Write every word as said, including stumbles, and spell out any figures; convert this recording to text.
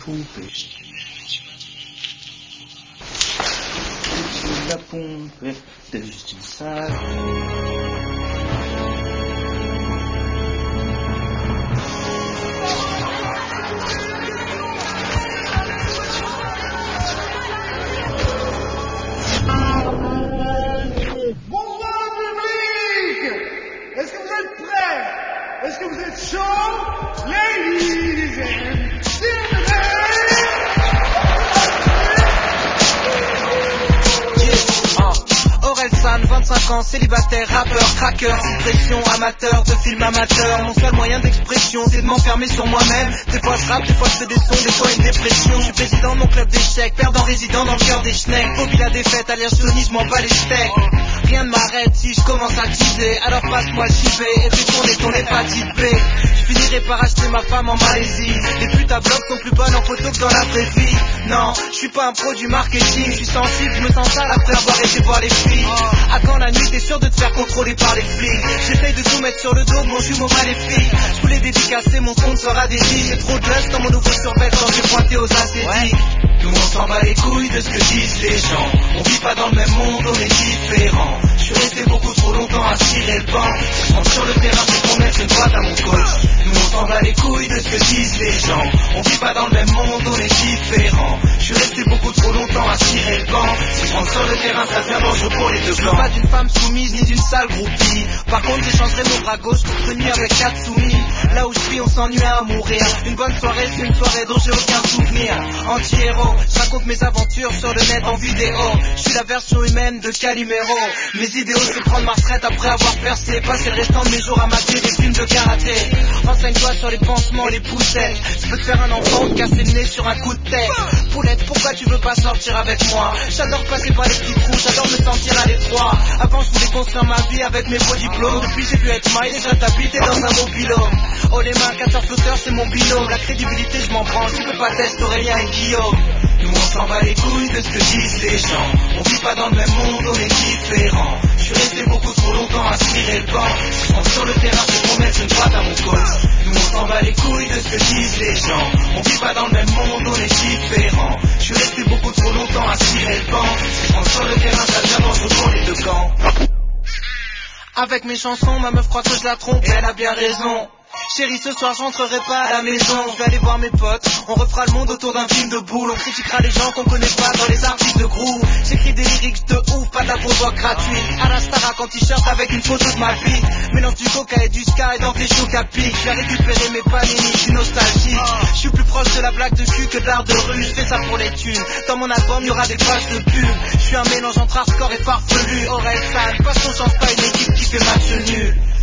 pompée. La pompée de Justine Sage. Est-ce que vous êtes prêts? Est-ce que vous êtes chauds? Ladies and gentlemen! Orelsan, vingt-cinq ans, célibataire, rappeur, cracker, discrétion, amateur de films amateurs. Mon seul moyen d'expression, c'est de m'enfermer sur moi-même. Des fois je rappe, des fois je fais des sons, des fois une dépression. Je suis président de mon club d'échecs, perdant résident dans le cœur des schnecks. Phobie la défaite, alias Johnny, je m'en bats les steaks. Rien ne m'arrête si je commence à teaser. Alors passe-moi le J B et fais tourner ton hépatite B. Je finirai par acheter ma femme en Malaisie. Les putes à bloc sont plus bonnes en photo que dans la vraie vie. Non, je suis pas un pro du marketing. Je suis sensible, je me sens sale après avoir été voir les filles. À quand la nuit, t'es sûr de te faire contrôler par les flics? J'essaye de tout mettre sur le dos de mon jumeau maléfique. Je voulais dédicacer mon sponsor à des filles. J'ai trop de lust dans mon nouveau survêt quand j'ai pointé aux ascétiques. Nous on s'en bat les couilles de ce que disent les gens. On vit pas dans le même monde, on est différents. Je suis resté beaucoup trop longtemps à tirer le banc. Je rentre sur le terrain, c'est pour mettre une droite à mon coach. Nous on s'en bat les couilles de ce que disent les gens. On vit pas dans le même monde, on est différents. Je suis resté beaucoup trop longtemps à tirer le banc. Si je rentre sur le terrain, ça devient dangereux pour les deux blancs. Pas d'une femme soumise ni d'une sale groupie. Par contre j'échangerai mon bras gauche contre une nuit avec quatre soumis. Là où je suis on s'ennuie à mourir. Une bonne soirée c'est une soirée dont j'ai aucun souvenir. Anti-héros, je raconte mes aventures sur le net en vidéo. Je suis la version humaine de Calimero. Mes idéaux c'est prendre ma retraite après avoir percé. Passer le restant de mes jours à mater des films de karaté. Renseigne-toi sur les pansements, les poussettes. Je peux te faire un enfant ou te casser le nez sur un coup de tête. Poulette, pourquoi tu veux pas sortir avec moi? J'adore passer par les petits trous, j'adore me sentir à l'étroit. Avant je voulais construire ma vie avec mes beaux diplômes. Depuis j'ai pu être maille, déjà t'habiter dans un beau pilôme. Oh les mains, casseur flotteur c'est mon binôme. La crédibilité je m'en branle, tu peux pas tester Aurélien et Guillaume. Nous on s'en bat les couilles de ce que disent les gens. On vit pas dans le même monde, on est différents. Je suis resté beaucoup trop longtemps à tirer le banc. Je rentre sur le terrain, c'est pour mettre une droite à mon coach. Nous on s'en bat les couilles de ce que disent les gens. On vit pas dans le même monde, on est différents. Je suis resté beaucoup trop longtemps à tirer le banc. Si je rentre sur le terrain, ça devient dangereux pour les deux camps. Avec mes chansons, ma meuf croit que je la trompe et elle a bien raison. Chérie, ce soir j'entrerai pas à la maison. Je vais aller voir mes potes, on refera le monde autour d'un film de boule. On critiquera les gens qu'on connaît pas dans les articles de groove. J'écris des lyrics de ouf, pas de la provoque gratuite. À la Starac en t-shirt avec une photo de ma bite. Mélange du coca et du sky dans tes chocs à pic. Je vais récupérer mes panini, je suis nostalgique. Je suis plus proche de la blague de cul que de l'art de rue. Je fais ça pour les thunes, dans mon album y'aura des pages de pub. Je suis un mélange entre hardcore et farfelu. Orelsan, parce qu'on change pas une équipe qui fait match nul.